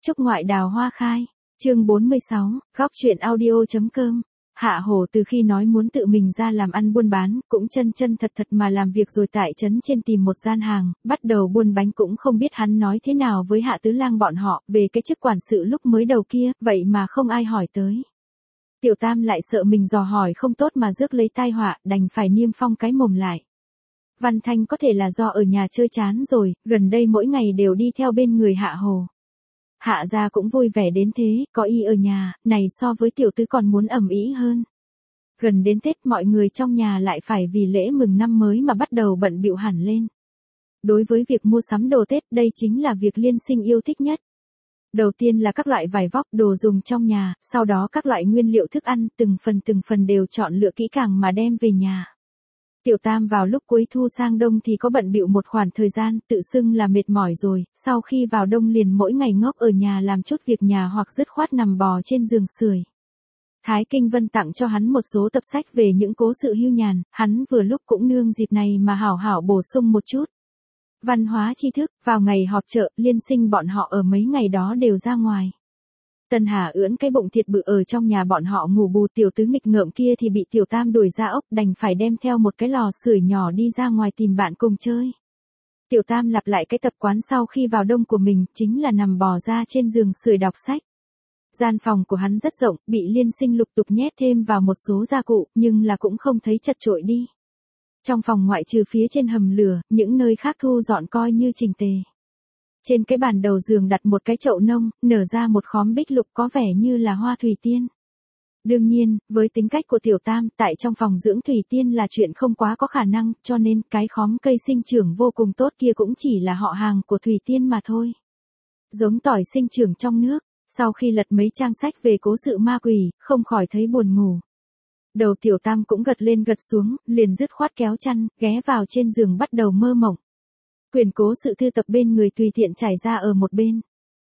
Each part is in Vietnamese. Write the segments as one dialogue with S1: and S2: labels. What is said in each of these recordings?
S1: Chúc ngoại đào hoa khai. Chương 46, góc chuyện audio.com. Hạ Hổ từ khi nói muốn tự mình ra làm ăn buôn bán, cũng chân chân thật thật mà làm việc rồi tại trấn trên tìm một gian hàng, bắt đầu buôn bánh cũng không biết hắn nói thế nào với Hạ Tứ Lang bọn họ, về cái chức quản sự lúc mới đầu kia, vậy mà không ai hỏi tới. Tiểu Tam lại sợ mình dò hỏi không tốt mà rước lấy tai họa, đành phải niêm phong cái mồm lại. Văn Thanh có thể là do ở nhà chơi chán rồi, gần đây mỗi ngày đều đi theo bên người Hạ Hồ. Hạ gia cũng vui vẻ đến thế, có y ở nhà, này so với tiểu tứ còn muốn ầm ĩ hơn. Gần đến Tết mọi người trong nhà lại phải vì lễ mừng năm mới mà bắt đầu bận bịu hẳn lên. Đối với việc mua sắm đồ Tết đây chính là việc Liên Sinh yêu thích nhất. Đầu tiên là các loại vải vóc đồ dùng trong nhà, sau đó các loại nguyên liệu thức ăn từng phần đều chọn lựa kỹ càng mà đem về nhà. Tiểu Tam vào lúc cuối thu sang đông thì có bận bịu một khoảng thời gian, tự xưng là mệt mỏi rồi, sau khi vào đông liền mỗi ngày ngốc ở nhà làm chút việc nhà hoặc dứt khoát nằm bò trên giường sưởi. Thái Kinh Vân tặng cho hắn một số tập sách về những cố sự hưu nhàn, hắn vừa lúc cũng nương dịp này mà hảo hảo bổ sung một chút văn hóa tri thức. Vào ngày họp chợ, Liên Sinh bọn họ ở mấy ngày đó đều ra ngoài. Tân Hà ưỡn cái bụng thiệt bự ở trong nhà bọn họ ngủ bù, tiểu tứ nghịch ngợm kia thì bị Tiểu Tam đuổi ra ốc, đành phải đem theo một cái lò sưởi nhỏ đi ra ngoài tìm bạn cùng chơi. Tiểu Tam lặp lại cái tập quán sau khi vào đông của mình, chính là nằm bò ra trên giường sưởi đọc sách. Gian phòng của hắn rất rộng, bị Liên Sinh lục tục nhét thêm vào một số gia cụ, nhưng là cũng không thấy chật chội đi. Trong phòng ngoại trừ phía trên hầm lửa, những nơi khác thu dọn coi như chỉnh tề. Trên cái bàn đầu giường đặt một cái chậu nông, nở ra một khóm bích lục có vẻ như là hoa thủy tiên. Đương nhiên, với tính cách của Tiểu Tam, tại trong phòng dưỡng thủy tiên là chuyện không quá có khả năng, cho nên cái khóm cây sinh trưởng vô cùng tốt kia cũng chỉ là họ hàng của thủy tiên mà thôi. Giống tỏi sinh trưởng trong nước, sau khi lật mấy trang sách về cố sự ma quỷ, không khỏi thấy buồn ngủ. Đầu Tiểu Tam cũng gật lên gật xuống, liền dứt khoát kéo chăn, ghé vào trên giường bắt đầu mơ mộng. Quyển cố sự thư tập bên người tùy tiện trải ra ở một bên.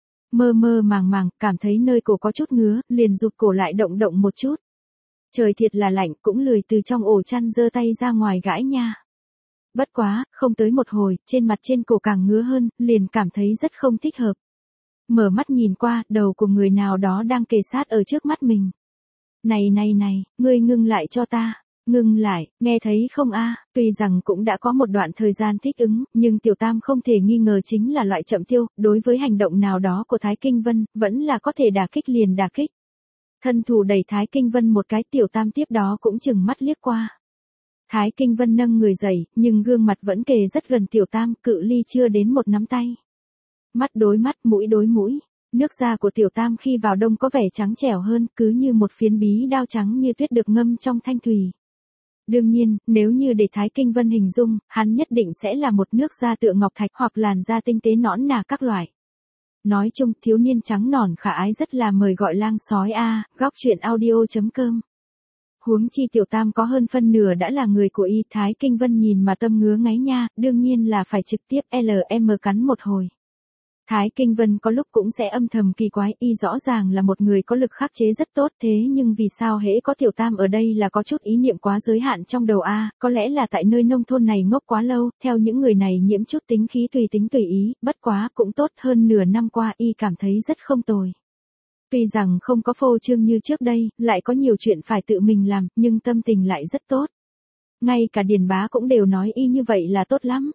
S1: Mơ mơ màng, cảm thấy nơi cổ có chút ngứa, liền rụt cổ lại động một chút. Trời thiệt là lạnh, cũng lười từ trong ổ chăn giơ tay ra ngoài gãi nha. Bất quá, không tới một hồi, trên mặt trên cổ càng ngứa hơn, liền cảm thấy rất không thích hợp. Mở mắt nhìn qua, đầu của người nào đó đang kề sát ở trước mắt mình. Này, ngươi ngưng lại cho ta. Ngưng lại, nghe thấy không a? Tuy rằng cũng đã có một đoạn thời gian thích ứng, nhưng Tiểu Tam không thể nghi ngờ chính là loại chậm tiêu, đối với hành động nào đó của Thái Kinh Vân, vẫn là có thể đả kích liền đả kích. Thân thủ đẩy Thái Kinh Vân một cái, Tiểu Tam tiếp đó cũng chừng mắt liếc qua. Thái Kinh Vân nâng người dậy, nhưng gương mặt vẫn kề rất gần Tiểu Tam, cự ly chưa đến một nắm tay. Mắt đối mắt, mũi đối mũi. Nước da của Tiểu Tam khi vào đông có vẻ trắng trẻo hơn, cứ như một phiến bí đao trắng như tuyết được ngâm trong thanh thủy. Đương nhiên, nếu như để Thái Kinh Vân hình dung, hắn nhất định sẽ là một nước da tựa ngọc thạch hoặc làn da tinh tế nõn nà các loại. Nói chung, thiếu niên trắng nõn khả ái rất là mời gọi lang sói a. Góc chuyện audio.com. Huống chi Tiểu Tam có hơn phân nửa đã là người của y. Thái Kinh Vân nhìn mà tâm ngứa ngáy nha, đương nhiên là phải trực tiếp LM cắn một hồi. Thái Kinh Vân có lúc cũng sẽ âm thầm kỳ quái, y rõ ràng là một người có lực khắc chế rất tốt, thế nhưng vì sao hễ có Tiểu Tam ở đây là có chút ý niệm quá giới hạn trong đầu a? Có lẽ là tại nơi nông thôn này ngốc quá lâu, theo những người này nhiễm chút tính khí tùy tính tùy ý, bất quá cũng tốt, hơn nửa năm qua y cảm thấy rất không tồi. Tuy rằng không có phô trương như trước đây, lại có nhiều chuyện phải tự mình làm, nhưng tâm tình lại rất tốt. Ngay cả Điền Bá cũng đều nói y như vậy là tốt lắm.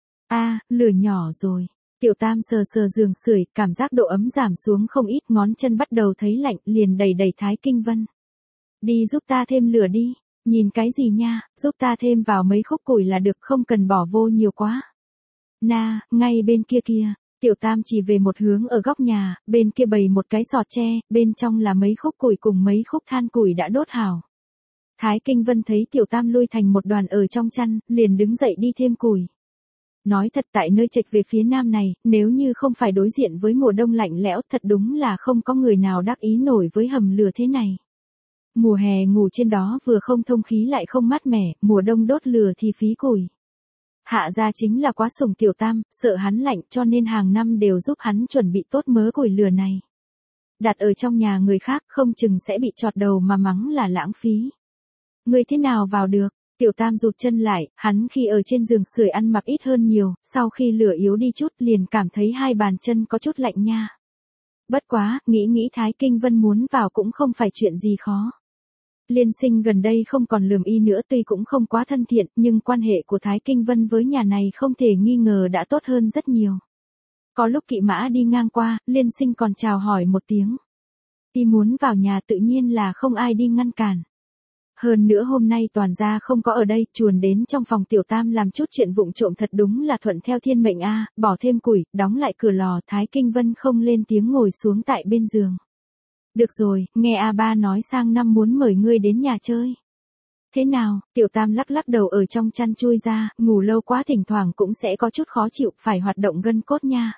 S1: Lửa nhỏ rồi. Tiểu Tam sờ giường sưởi, cảm giác độ ấm giảm xuống không ít, ngón chân bắt đầu thấy lạnh, liền đẩy Thái Kinh Vân. Đi giúp ta thêm lửa đi. Nhìn cái gì nha, giúp ta thêm vào mấy khúc củi là được, không cần bỏ vô nhiều quá. Ngay bên kia kia. Tiểu Tam chỉ về một hướng ở góc nhà, bên kia bày một cái sọt tre, bên trong là mấy khúc củi cùng mấy khúc than củi đã đốt hảo. Thái Kinh Vân thấy Tiểu Tam lui thành một đoàn ở trong chăn, liền đứng dậy đi thêm củi. Nói thật, tại nơi trệch về phía nam này, nếu như không phải đối diện với mùa đông lạnh lẽo, thật đúng là không có người nào đắc ý nổi với hầm lửa thế này. Mùa hè ngủ trên đó vừa không thông khí lại không mát mẻ, mùa đông đốt lửa thì phí củi. Hạ gia chính là quá sủng Tiểu Tam, sợ hắn lạnh cho nên hàng năm đều giúp hắn chuẩn bị tốt mớ củi lửa này. Đặt ở trong nhà người khác không chừng sẽ bị chọt đầu mà mắng là lãng phí. Người thế nào vào được? Tiểu Tam rụt chân lại, hắn khi ở trên giường sưởi ăn mặc ít hơn nhiều, sau khi lửa yếu đi chút liền cảm thấy hai bàn chân có chút lạnh nha. Bất quá, nghĩ Thái Kinh Vân muốn vào cũng không phải chuyện gì khó. Liên Sinh gần đây không còn lườm y nữa, tuy cũng không quá thân thiện, nhưng quan hệ của Thái Kinh Vân với nhà này không thể nghi ngờ đã tốt hơn rất nhiều. Có lúc kỵ mã đi ngang qua, Liên Sinh còn chào hỏi một tiếng. Y muốn vào nhà tự nhiên là không ai đi ngăn cản. Hơn nữa hôm nay toàn gia không có ở đây, chuồn đến trong phòng Tiểu Tam làm chút chuyện vụng trộm thật đúng là thuận theo thiên mệnh a, bỏ thêm củi, đóng lại cửa lò. Thái Kinh Vân không lên tiếng ngồi xuống tại bên giường. Được rồi, nghe A Ba nói sang năm muốn mời ngươi đến nhà chơi. Thế nào? Tiểu Tam lắc lắc đầu ở trong chăn chui ra, ngủ lâu quá thỉnh thoảng cũng sẽ có chút khó chịu, phải hoạt động gân cốt nha.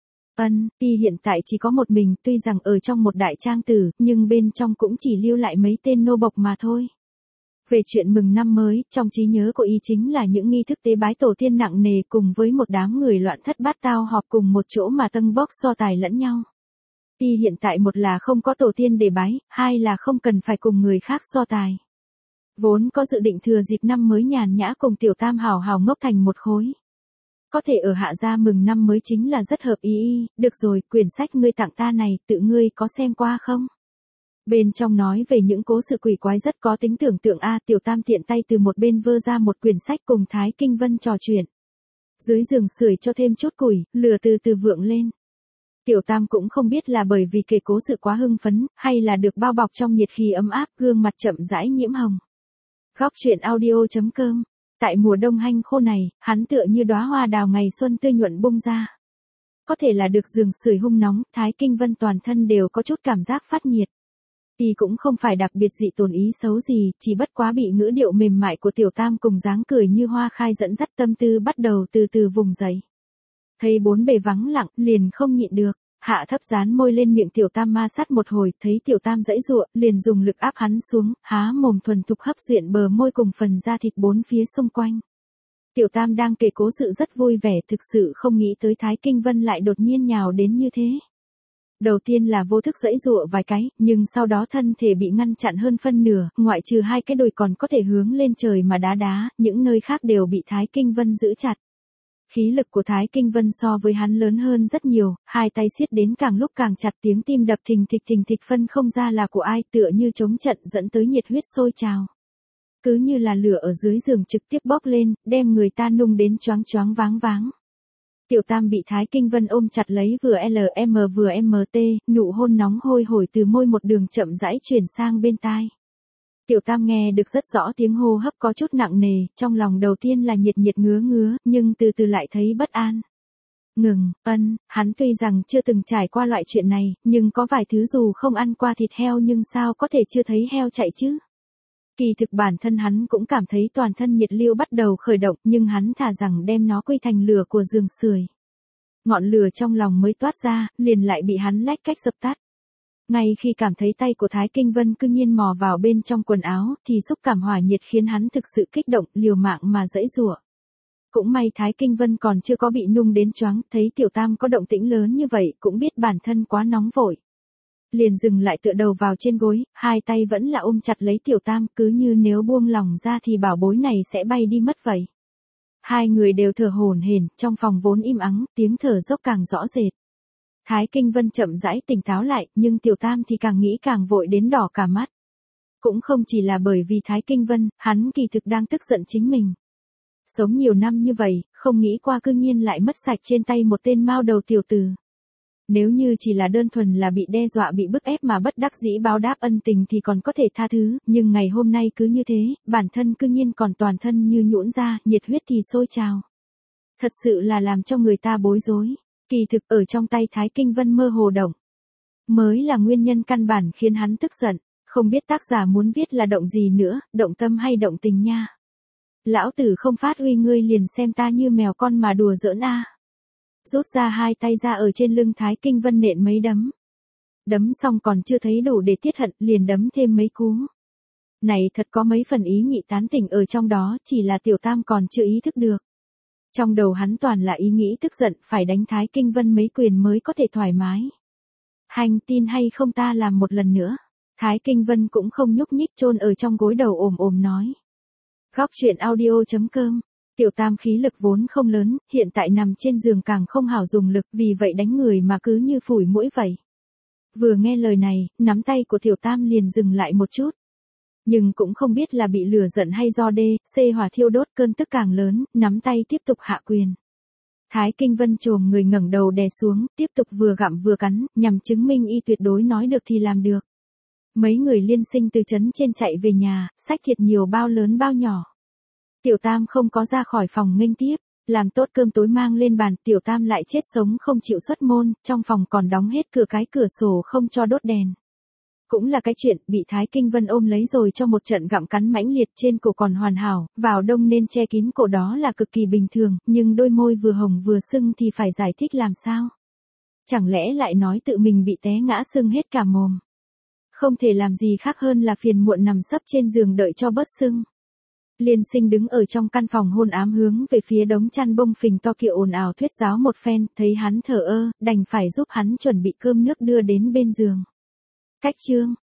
S1: Y hiện tại chỉ có một mình, tuy rằng ở trong một đại trang tử, nhưng bên trong cũng chỉ lưu lại mấy tên nô bộc mà thôi. Về chuyện mừng năm mới, trong trí nhớ của y chính là những nghi thức tế bái tổ tiên nặng nề cùng với một đám người loạn thất bát tao họp cùng một chỗ mà tâng bốc so tài lẫn nhau. Y hiện tại một là không có tổ tiên để bái, hai là không cần phải cùng người khác so tài. Vốn có dự định thừa dịp năm mới nhàn nhã cùng Tiểu Tam hào hào ngốc thành một khối. Có thể ở Hạ gia mừng năm mới chính là rất hợp ý. Được rồi, quyển sách ngươi tặng ta này, tự ngươi có xem qua không? Bên trong nói về những cố sự quỷ quái rất có tính tưởng tượng a. Tiểu Tam tiện tay từ một bên vơ ra một quyển sách cùng Thái Kinh Vân trò chuyện. Dưới giường sưởi cho thêm chút củi, lửa từ từ vượng lên. Tiểu Tam cũng không biết là bởi vì kể cố sự quá hưng phấn, hay là được bao bọc trong nhiệt khí ấm áp, gương mặt chậm rãi nhiễm hồng. Góc truyện audio.com. Tại mùa đông hanh khô này, hắn tựa như đóa hoa đào ngày xuân tươi nhuận bung ra. Có thể là được giường sưởi hung nóng, Thái Kinh Vân toàn thân đều có chút cảm giác phát nhiệt. Y cũng không phải đặc biệt dị tồn ý xấu gì, chỉ bất quá bị ngữ điệu mềm mại của Tiểu Tam cùng dáng cười như hoa khai dẫn dắt tâm tư bắt đầu từ từ vùng dậy. Thấy bốn bề vắng lặng, liền không nhịn được, hạ thấp dán môi lên miệng Tiểu Tam ma sát một hồi, thấy Tiểu Tam giãy giụa, liền dùng lực áp hắn xuống, há mồm thuần thục hấp duyện bờ môi cùng phần da thịt bốn phía xung quanh. Tiểu Tam đang kể cố sự rất vui vẻ, thực sự không nghĩ tới Thái Kinh Vân lại đột nhiên nhào đến như thế. Đầu tiên là vô thức giãy giụa vài cái, nhưng sau đó thân thể bị ngăn chặn hơn phân nửa, ngoại trừ hai cái đùi còn có thể hướng lên trời mà đá, những nơi khác đều bị Thái Kinh Vân giữ chặt. Khí lực của Thái Kinh Vân so với hắn lớn hơn rất nhiều, hai tay siết đến càng lúc càng chặt, tiếng tim đập thình thịch phân không ra là của ai, tựa như chống trận dẫn tới nhiệt huyết sôi trào. Cứ như là lửa ở dưới giường trực tiếp bốc lên, đem người ta nung đến choáng choáng váng váng. Tiểu Tam bị Thái Kinh Vân ôm chặt lấy vừa LM vừa MT, nụ hôn nóng hôi hổi từ môi một đường chậm rãi chuyển sang bên tai. Tiểu Tam nghe được rất rõ tiếng hô hấp có chút nặng nề, trong lòng đầu tiên là nhiệt ngứa, nhưng từ từ lại thấy bất an. Ngừng, hắn tuy rằng chưa từng trải qua loại chuyện này, nhưng có vài thứ dù không ăn qua thịt heo nhưng sao có thể chưa thấy heo chạy chứ. Kỳ thực bản thân hắn cũng cảm thấy toàn thân nhiệt liêu bắt đầu khởi động, nhưng hắn thà rằng đem nó quy thành lửa của giường sưởi. Ngọn lửa trong lòng mới toát ra, liền lại bị hắn lách cách dập tắt. Ngay khi cảm thấy tay của Thái Kinh Vân cư nhiên mò vào bên trong quần áo, thì xúc cảm hỏa nhiệt khiến hắn thực sự kích động, liều mạng mà giãy giụa. Cũng may Thái Kinh Vân còn chưa có bị nung đến choáng, thấy Tiểu Tam có động tĩnh lớn như vậy, cũng biết bản thân quá nóng vội. Liền dừng lại tựa đầu vào trên gối, hai tay vẫn là ôm chặt lấy Tiểu Tam, cứ như nếu buông lỏng ra thì bảo bối này sẽ bay đi mất vậy. Hai người đều thở hổn hển, trong phòng vốn im ắng, tiếng thở dốc càng rõ rệt. Thái Kinh Vân chậm rãi tỉnh táo lại, nhưng Tiểu Tam thì càng nghĩ càng vội đến đỏ cả mắt. Cũng không chỉ là bởi vì Thái Kinh Vân, hắn kỳ thực đang tức giận chính mình. Sống nhiều năm như vậy, không nghĩ qua cư nhiên lại mất sạch trên tay một tên mao đầu tiểu tử. Nếu như chỉ là đơn thuần là bị đe dọa bị bức ép mà bất đắc dĩ báo đáp ân tình thì còn có thể tha thứ, nhưng ngày hôm nay cứ như thế, bản thân cư nhiên còn toàn thân như nhũn ra, nhiệt huyết thì sôi trào. Thật sự là làm cho người ta bối rối. Kỳ thực ở trong tay Thái Kinh Vân mơ hồ động. Mới là nguyên nhân căn bản khiến hắn tức giận, không biết tác giả muốn viết là động gì nữa, động tâm hay động tình nha. Lão tử không phát huy ngươi liền xem ta như mèo con mà đùa giỡn a. Rút ra hai tay ra ở trên lưng Thái Kinh Vân nện mấy đấm. Đấm xong còn chưa thấy đủ để tiết hận, liền đấm thêm mấy cú. Này thật có mấy phần ý nhị tán tỉnh ở trong đó, chỉ là Tiểu Tam còn chưa ý thức được. Trong đầu hắn toàn là ý nghĩ tức giận, phải đánh Thái Kinh Vân mấy quyền mới có thể thoải mái. Hành, tin hay không ta làm một lần nữa. Thái Kinh Vân cũng không nhúc nhích, chôn ở trong gối đầu ồm nói. Góc truyện audio.com. Tiểu Tam khí lực vốn không lớn, hiện tại nằm trên giường càng không hảo dùng lực, vì vậy đánh người mà cứ như phủi mũi vậy. Vừa nghe lời này, nắm tay của Tiểu Tam liền dừng lại một chút. Nhưng cũng không biết là bị lửa giận hay do C hỏa thiêu đốt, cơn tức càng lớn, nắm tay tiếp tục hạ quyền. Thái Kinh Vân chồm người ngẩng đầu đè xuống, tiếp tục vừa gặm vừa cắn, nhằm chứng minh y tuyệt đối nói được thì làm được. Mấy người liên sinh từ trấn trên chạy về nhà, xách thiệt nhiều bao lớn bao nhỏ. Tiểu Tam không có ra khỏi phòng nghênh tiếp, làm tốt cơm tối mang lên bàn, Tiểu Tam lại chết sống không chịu xuất môn, trong phòng còn đóng hết cửa sổ không cho đốt đèn. Cũng là cái chuyện, bị Thái Kinh Vân ôm lấy rồi cho một trận gặm cắn mãnh liệt, trên cổ còn hoàn hảo, vào đông nên che kín cổ đó là cực kỳ bình thường, nhưng đôi môi vừa hồng vừa sưng thì phải giải thích làm sao? Chẳng lẽ lại nói tự mình bị té ngã sưng hết cả mồm? Không thể làm gì khác hơn là phiền muộn nằm sấp trên giường đợi cho bớt sưng. Liên sinh đứng ở trong căn phòng hôn ám hướng về phía đống chăn bông phình to kia ồn ào thuyết giáo một phen, thấy hắn thờ ơ, đành phải giúp hắn chuẩn bị cơm nước đưa đến bên giường. Cách chương